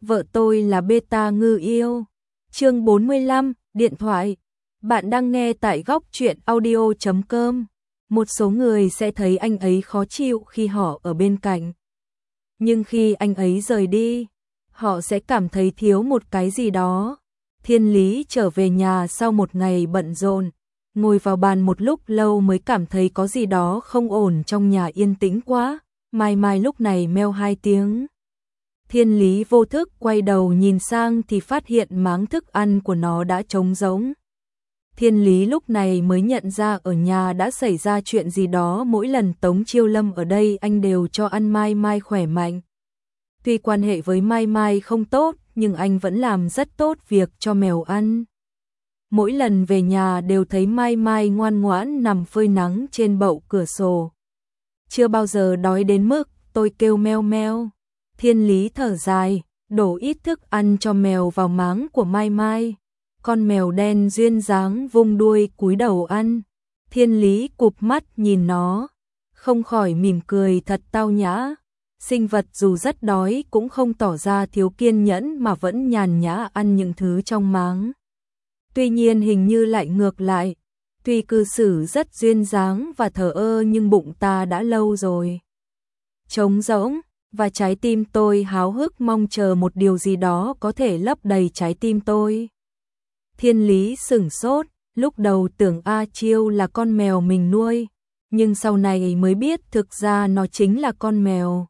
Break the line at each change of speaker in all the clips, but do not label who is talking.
vợ tôi là beta ngư yêu. Chương 45, điện thoại. Bạn đang nghe tại góc truyện audio.com. Một số người sẽ thấy anh ấy khó chịu khi họ ở bên cạnh. Nhưng khi anh ấy rời đi, họ sẽ cảm thấy thiếu một cái gì đó. Thiên Lý trở về nhà sau một ngày bận rộn, ngồi vào bàn một lúc lâu mới cảm thấy có gì đó không ổn, trong nhà yên tĩnh quá. Mai Mai lúc này meo 2 tiếng. Thiên Lý vô thức quay đầu nhìn sang thì phát hiện máng thức ăn của nó đã trống rỗng. Thiên Lý lúc này mới nhận ra ở nhà đã xảy ra chuyện gì đó. Mỗi lần Tống Chiêu Lâm ở đây anh đều cho ăn Mai Mai khỏe mạnh. Tuy quan hệ với Mai Mai không tốt, nhưng anh vẫn làm rất tốt việc cho mèo ăn. Mỗi lần về nhà đều thấy Mai Mai ngoan ngoãn nằm phơi nắng trên bậu cửa sổ. Chưa bao giờ đói đến mức tôi kêu meo meo. Thiên Lý thở dài, đổ ít thức ăn cho mèo vào máng của Mai Mai. Con mèo đen duyên dáng vung đuôi cúi đầu ăn. Thiên Lý cụp mắt nhìn nó, không khỏi mỉm cười thật tao nhã. Sinh vật dù rất đói cũng không tỏ ra thiếu kiên nhẫn mà vẫn nhàn nhã ăn những thứ trong máng. Tuy nhiên hình như lại ngược lại, tuy cư xử rất duyên dáng và thờ ơ nhưng bụng ta đã lâu rồi trống rỗng, và trái tim tôi háo hức mong chờ một điều gì đó có thể lấp đầy trái tim tôi. Thiên Lý sửng sốt, lúc đầu tưởng A Chiêu là con mèo mình nuôi, nhưng sau này mới biết thực ra nó chính là con mèo.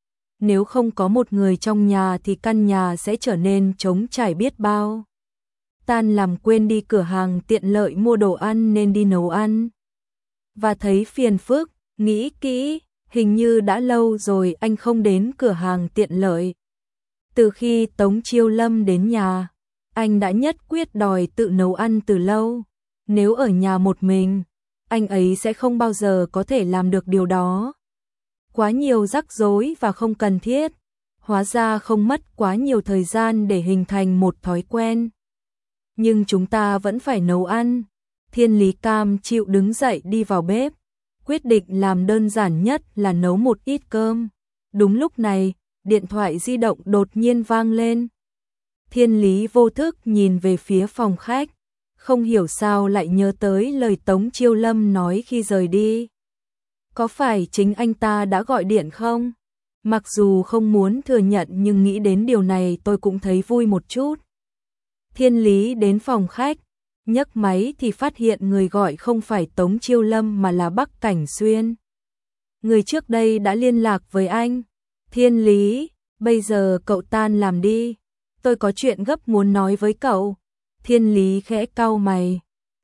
Nếu không có một người trong nhà thì căn nhà sẽ trở nên trống trải biết bao. Tan làm quên đi cửa hàng tiện lợi mua đồ ăn nên đi nấu ăn. Và thấy phiền phức, nghĩ kỹ, hình như đã lâu rồi anh không đến cửa hàng tiện lợi. Từ khi Tống Chiêu Lâm đến nhà, anh đã nhất quyết đòi tự nấu ăn từ lâu. Nếu ở nhà một mình, anh ấy sẽ không bao giờ có thể làm được điều đó. Quá nhiều rắc rối và không cần thiết. Hóa ra không mất quá nhiều thời gian để hình thành một thói quen. Nhưng chúng ta vẫn phải nấu ăn. Thiên Lý cam chịu đứng dậy đi vào bếp. Quyết định làm đơn giản nhất là nấu một ít cơm. Đúng lúc này, điện thoại di động đột nhiên vang lên. Thiên Lý vô thức nhìn về phía phòng khách, không hiểu sao lại nhớ tới lời Tống Chiêu Lâm nói khi rời đi. Có phải chính anh ta đã gọi điện không? Mặc dù không muốn thừa nhận nhưng nghĩ đến điều này tôi cũng thấy vui một chút. Thiên Lý đến phòng khách, nhấc máy thì phát hiện người gọi không phải Tống Chiêu Lâm mà là Bắc Cảnh Xuyên. Người trước đây đã liên lạc với anh. Thiên Lý, bây giờ cậu tan làm đi. Tôi có chuyện gấp muốn nói với cậu. Thiên Lý khẽ cau mày.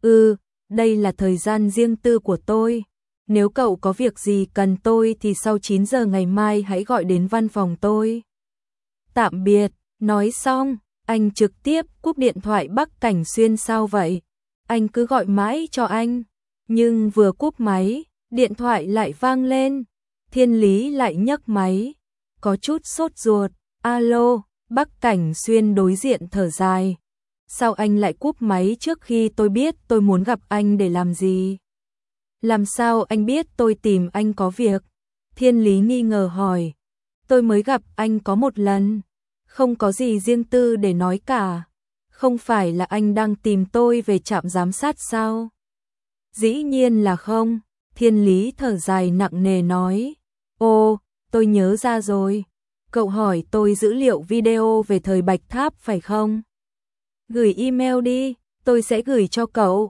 Đây là thời gian riêng tư của tôi. Nếu cậu có việc gì cần tôi thì sau 9 giờ ngày mai hãy gọi đến văn phòng tôi. Tạm biệt, nói xong, anh trực tiếp cúp điện thoại. Bắc Cảnh Xuyên sao vậy? Anh cứ gọi mãi cho anh. Nhưng vừa cúp máy, điện thoại lại vang lên. Thiên Lý lại nhấc máy, có chút sốt ruột. Alo, Bắc Cảnh Xuyên đối diện thở dài. Sao anh lại cúp máy trước khi tôi biết tôi muốn gặp anh để làm gì? Làm sao anh biết tôi tìm anh có việc? Thiên Lý nghi ngờ hỏi. Tôi mới gặp anh có một lần, không có gì riêng tư để nói cả. Không phải là anh đang tìm tôi về trạm giám sát sao? Dĩ nhiên là không. Thiên Lý thở dài nặng nề nói. Ồ, tôi nhớ ra rồi. Cậu hỏi tôi dữ liệu video về thời Bạch Tháp phải không? Gửi email đi, tôi sẽ gửi cho cậu.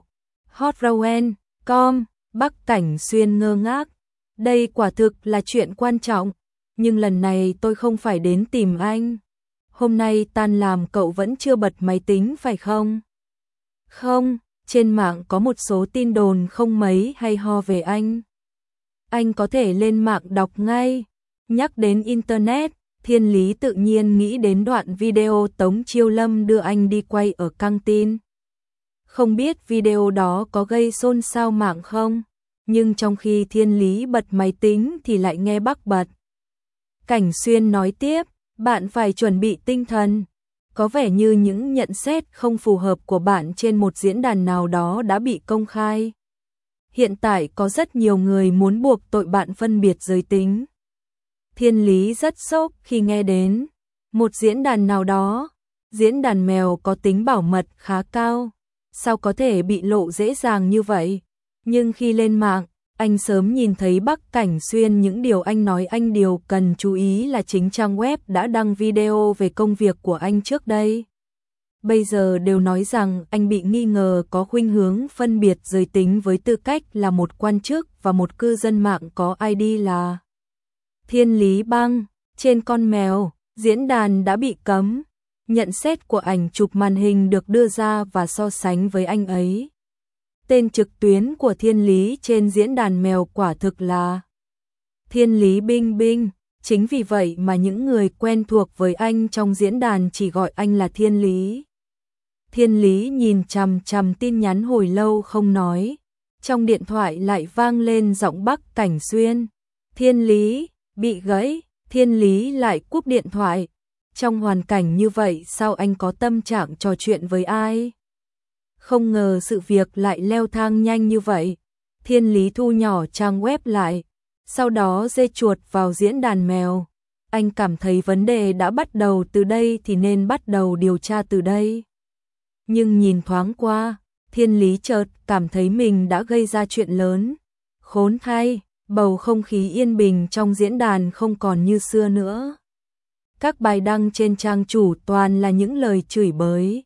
Hotmail.com. Bắc Cảnh Xuyên ngơ ngác. Đây quả thực là chuyện quan trọng, nhưng lần này tôi không phải đến tìm anh. Hôm nay tan làm cậu vẫn chưa bật máy tính phải không? Không, trên mạng có một số tin đồn không mấy hay ho về anh. Anh có thể lên mạng đọc ngay. Nhắc đến Internet, Thiên Lý tự nhiên nghĩ đến đoạn video Tống Chiêu Lâm đưa anh đi quay ở căng tin. Không biết video đó có gây xôn xao mạng không? Nhưng trong khi Thiên Lý bật máy tính thì lại nghe Bắc bật. Cảnh Xuyên nói tiếp, bạn phải chuẩn bị tinh thần. Có vẻ như những nhận xét không phù hợp của bạn trên một diễn đàn nào đó đã bị công khai. Hiện tại có rất nhiều người muốn buộc tội bạn phân biệt giới tính. Thiên Lý rất sốc khi nghe đến. một diễn đàn nào đó. Diễn đàn mèo có tính bảo mật khá cao, sao có thể bị lộ dễ dàng như vậy? Nhưng khi lên mạng, anh sớm nhìn thấy Bắc Cảnh Xuyên, những điều anh nói. Anh điều cần chú ý là chính trang web đã đăng video về công việc của anh trước đây. Bây giờ đều nói rằng anh bị nghi ngờ có khuynh hướng phân biệt giới tính với tư cách là một quan chức và một cư dân mạng có ID là Thiên Lý Băng. Trên con mèo, diễn đàn đã bị cấm. Nhận xét của ảnh chụp màn hình được đưa ra và so sánh với anh ấy. Tên trực tuyến của Thiên Lý trên diễn đàn mèo quả thực là Thiên Lý Binh Binh. Chính vì vậy mà những người quen thuộc với anh trong diễn đàn chỉ gọi anh là Thiên Lý. Thiên Lý nhìn chằm chằm tin nhắn hồi lâu không nói. Trong điện thoại lại vang lên giọng Bắc Cảnh Xuyên. Thiên Lý, bị gãy. Thiên Lý lại cúp điện thoại. Trong hoàn cảnh như vậy sao anh có tâm trạng trò chuyện với ai? Không ngờ sự việc lại leo thang nhanh như vậy. Thiên Lý thu nhỏ trang web lại, sau đó dê chuột vào diễn đàn mèo. Anh cảm thấy vấn đề đã bắt đầu từ đây thì nên bắt đầu điều tra từ đây. Nhưng nhìn thoáng qua, Thiên Lý chợt cảm thấy mình đã gây ra chuyện lớn. Khốn thay, bầu không khí yên bình trong diễn đàn không còn như xưa nữa. Các bài đăng trên trang chủ toàn là những lời chửi bới.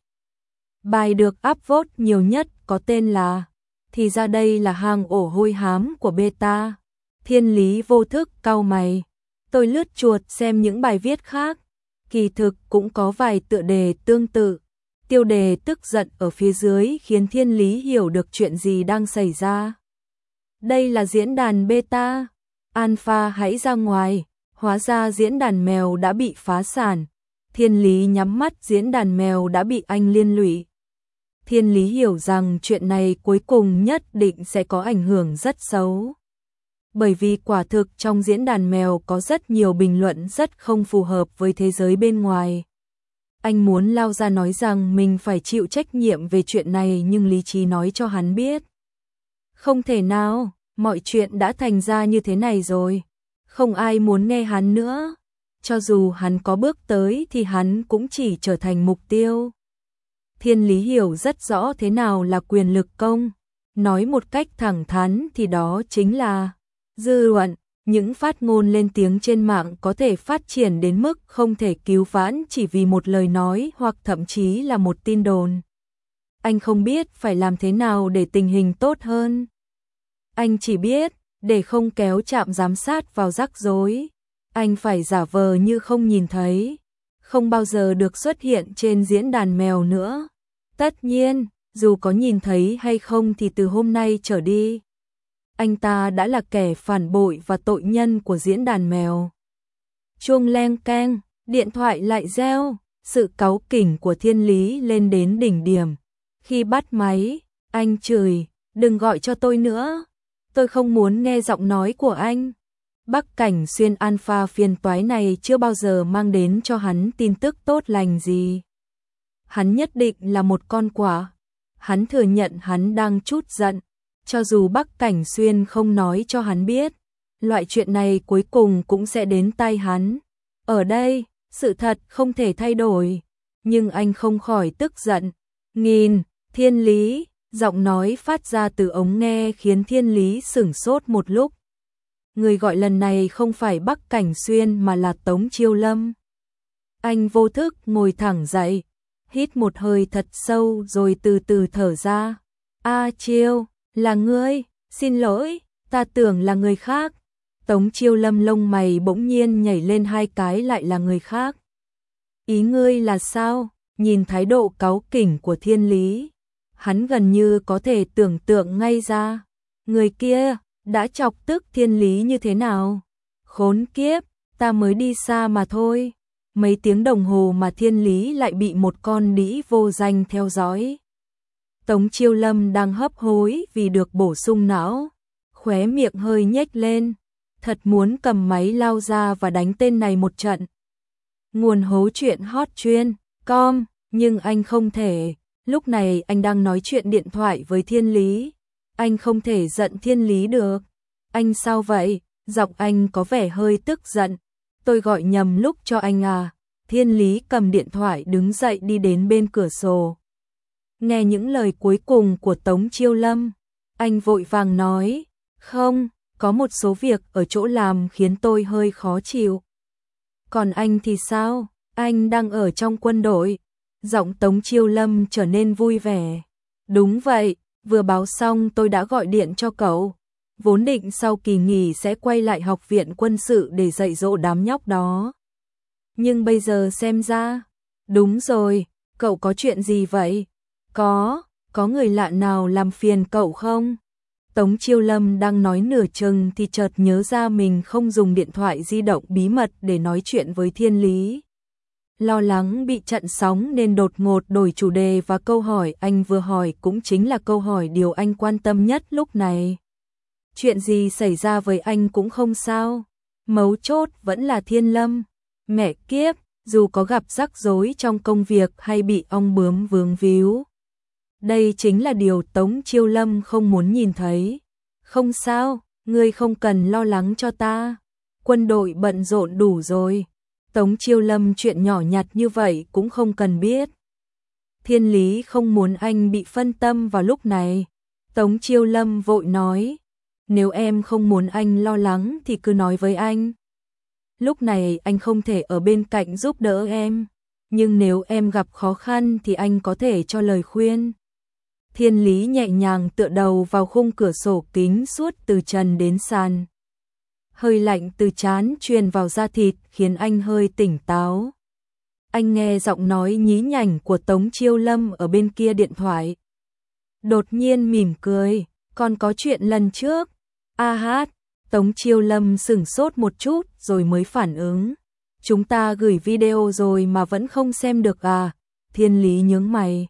Bài được upvote nhiều nhất có tên là Thì ra đây là hang ổ hôi hám của beta. Thiên Lý vô thức cau mày. Tôi lướt chuột xem những bài viết khác. Kỳ thực cũng có vài tựa đề tương tự. Tiêu đề tức giận ở phía dưới khiến Thiên Lý hiểu được chuyện gì đang xảy ra. Đây là diễn đàn beta. Alpha hãy ra ngoài. Hóa ra diễn đàn mèo đã bị phá sản. Thiên Lý nhắm mắt, diễn đàn mèo đã bị anh liên lụy. Thiên Lý hiểu rằng chuyện này cuối cùng nhất định sẽ có ảnh hưởng rất xấu. Bởi vì quả thực trong diễn đàn mèo có rất nhiều bình luận rất không phù hợp với thế giới bên ngoài. Anh muốn lao ra nói rằng mình phải chịu trách nhiệm về chuyện này, nhưng lý trí nói cho hắn biết. Không thể nào, mọi chuyện đã thành ra như thế này rồi. Không ai muốn nghe hắn nữa. Cho dù hắn có bước tới thì hắn cũng chỉ trở thành mục tiêu. Thiên Lý hiểu rất rõ thế nào là quyền lực công. Nói một cách thẳng thắn thì đó chính là dư luận. Những phát ngôn lên tiếng trên mạng có thể phát triển đến mức không thể cứu vãn chỉ vì một lời nói hoặc thậm chí là một tin đồn. Anh không biết phải làm thế nào để tình hình tốt hơn. Anh chỉ biết, để không kéo trạm giám sát vào rắc rối, anh phải giả vờ như không nhìn thấy, không bao giờ được xuất hiện trên diễn đàn mèo nữa. Tất nhiên, dù có nhìn thấy hay không thì từ hôm nay trở đi, anh ta đã là kẻ phản bội và tội nhân của diễn đàn mèo. Chuông leng keng, điện thoại lại reo, sự cáu kỉnh của Thiên Lý lên đến đỉnh điểm. Khi bắt máy, anh chửi, đừng gọi cho tôi nữa, tôi không muốn nghe giọng nói của anh. Bắc Cảnh Xuyên Alpha phiền toái này chưa bao giờ mang đến cho hắn tin tức tốt lành gì. Hắn nhất định là một con quạ. Hắn thừa nhận hắn đang chút giận. Cho dù Bắc Cảnh Xuyên không nói cho hắn biết, loại chuyện này cuối cùng cũng sẽ đến tai hắn. Ở đây, sự thật không thể thay đổi. Nhưng anh không khỏi tức giận. Thiên Lý, giọng nói phát ra từ ống nghe khiến Thiên Lý sửng sốt một lúc. Người gọi lần này không phải Bắc Cảnh Xuyên mà là Tống Chiêu Lâm. Anh vô thức ngồi thẳng dậy, hít một hơi thật sâu rồi từ từ thở ra. Chiêu, là ngươi, xin lỗi, ta tưởng là người khác. Tống Chiêu Lâm lông mày bỗng nhiên nhảy lên hai cái, lại là người khác. Ý ngươi là sao? Nhìn thái độ cáu kỉnh của Thiên Lý, hắn gần như có thể tưởng tượng ngay ra. Người kia đã chọc tức Thiên Lý như thế nào? Khốn kiếp, ta mới đi xa mà thôi. Mấy tiếng đồng hồ mà Thiên Lý lại bị một con đĩ vô danh theo dõi. Tống Chiêu Lâm đang hấp hối vì được bổ sung não, khóe miệng hơi nhếch lên, thật muốn cầm máy lao ra và đánh tên này một trận. Nguồn hố chuyện hot chuyên.com, nhưng anh không thể, lúc này anh đang nói chuyện điện thoại với Thiên Lý. Anh không thể giận Thiên Lý được. Anh sao vậy? Giọng anh có vẻ hơi tức giận. Tôi gọi nhầm lúc cho anh à? Thiên Lý cầm điện thoại đứng dậy đi đến bên cửa sổ. Nghe những lời cuối cùng của Tống Chiêu Lâm, anh vội vàng nói, không, có một số việc ở chỗ làm khiến tôi hơi khó chịu. Còn anh thì sao? Anh đang ở trong quân đội. Giọng Tống Chiêu Lâm trở nên vui vẻ. Đúng vậy, vừa báo xong tôi đã gọi điện cho cậu. Vốn định sau kỳ nghỉ sẽ quay lại học viện quân sự để dạy dỗ đám nhóc đó. Nhưng bây giờ xem ra, đúng rồi, cậu có chuyện gì vậy? Có người lạ nào làm phiền cậu không? Tống Chiêu Lâm đang nói nửa chừng thì chợt nhớ ra mình không dùng điện thoại di động bí mật để nói chuyện với Thiên Lý. Lo lắng bị chặn sóng nên đột ngột đổi chủ đề và câu hỏi anh vừa hỏi cũng chính là câu hỏi điều anh quan tâm nhất lúc này. Chuyện gì xảy ra với anh cũng không sao. Mấu chốt vẫn là Thiên Lâm. Mẹ kiếp, dù có gặp rắc rối trong công việc hay bị ong bướm vướng víu. Đây chính là điều Tống Chiêu Lâm không muốn nhìn thấy. Không sao, ngươi không cần lo lắng cho ta. Quân đội bận rộn đủ rồi. Tống Chiêu Lâm chuyện nhỏ nhặt như vậy cũng không cần biết. Thiên Lý không muốn anh bị phân tâm vào lúc này. Tống Chiêu Lâm vội nói, nếu em không muốn anh lo lắng thì cứ nói với anh. Lúc này anh không thể ở bên cạnh giúp đỡ em, nhưng nếu em gặp khó khăn thì anh có thể cho lời khuyên. Thiên Lý nhẹ nhàng tựa đầu vào khung cửa sổ kính suốt từ trần đến sàn. Hơi lạnh từ trán truyền vào da thịt khiến anh hơi tỉnh táo. Anh nghe giọng nói nhí nhảnh của Tống Chiêu Lâm ở bên kia điện thoại. Đột nhiên mỉm cười, còn có chuyện lần trước. A hát, Tống Chiêu Lâm sửng sốt một chút rồi mới phản ứng. Chúng ta gửi video rồi mà vẫn không xem được à? Thiên Lý nhướng mày.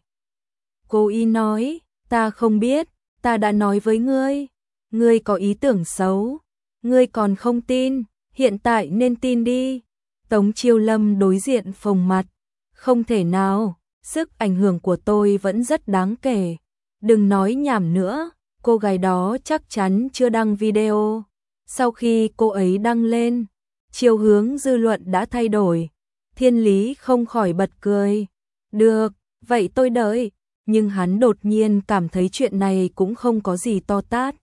Cô y nói, ta không biết, ta đã nói với ngươi. Ngươi có ý tưởng xấu. Ngươi còn không tin, hiện tại nên tin đi. Tống Chiêu Lâm đối diện phồng mặt. Không thể nào, sức ảnh hưởng của tôi vẫn rất đáng kể. Đừng nói nhảm nữa, cô gái đó chắc chắn chưa đăng video. Sau khi cô ấy đăng lên, chiều hướng dư luận đã thay đổi. Thiên Lý không khỏi bật cười. Được, vậy tôi đợi. Nhưng hắn đột nhiên cảm thấy chuyện này cũng không có gì to tát.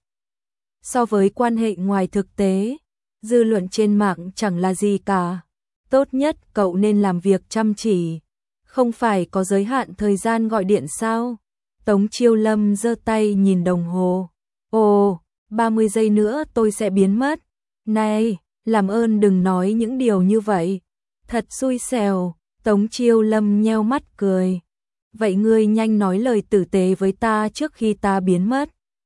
So với quan hệ ngoài thực tế, dư luận trên mạng chẳng là gì cả. Tốt nhất cậu nên làm việc chăm chỉ. Không phải có giới hạn thời gian gọi điện sao? Tống Chiêu Lâm giơ tay nhìn đồng hồ. Ồ, 30 giây nữa tôi sẽ biến mất. Này, làm ơn đừng nói những điều như vậy. Thật xui xẻo. Tống Chiêu Lâm nheo mắt cười. Vậy ngươi nhanh nói lời tử tế với ta trước khi ta biến mất.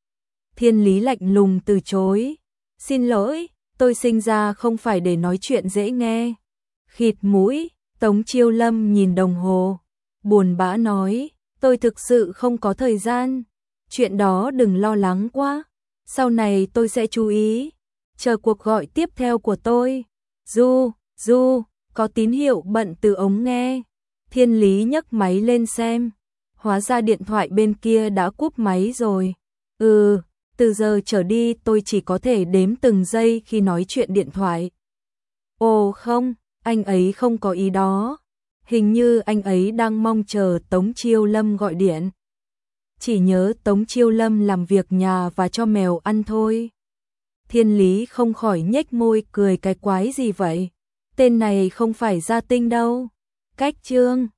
Thiên Lý lạnh lùng từ chối. Xin lỗi, tôi sinh ra không phải để nói chuyện dễ nghe. Khịt mũi, Tống Chiêu Lâm nhìn đồng hồ. Buồn bã nói, tôi thực sự không có thời gian. Chuyện đó đừng lo lắng quá. Sau này tôi sẽ chú ý. Chờ cuộc gọi tiếp theo của tôi. Du, có tín hiệu bận từ ống nghe. Thiên Lý nhấc máy lên xem. Hóa ra điện thoại bên kia đã cúp máy rồi. Từ giờ trở đi tôi chỉ có thể đếm từng giây khi nói chuyện điện thoại. Ồ không, anh ấy không có ý đó. Hình như anh ấy đang mong chờ Tống Chiêu Lâm gọi điện. Chỉ nhớ Tống Chiêu Lâm làm việc nhà và cho mèo ăn thôi. Thiên Lý không khỏi nhếch môi cười cái quái gì vậy. Tên này không phải Gia Tinh đâu. Cách chương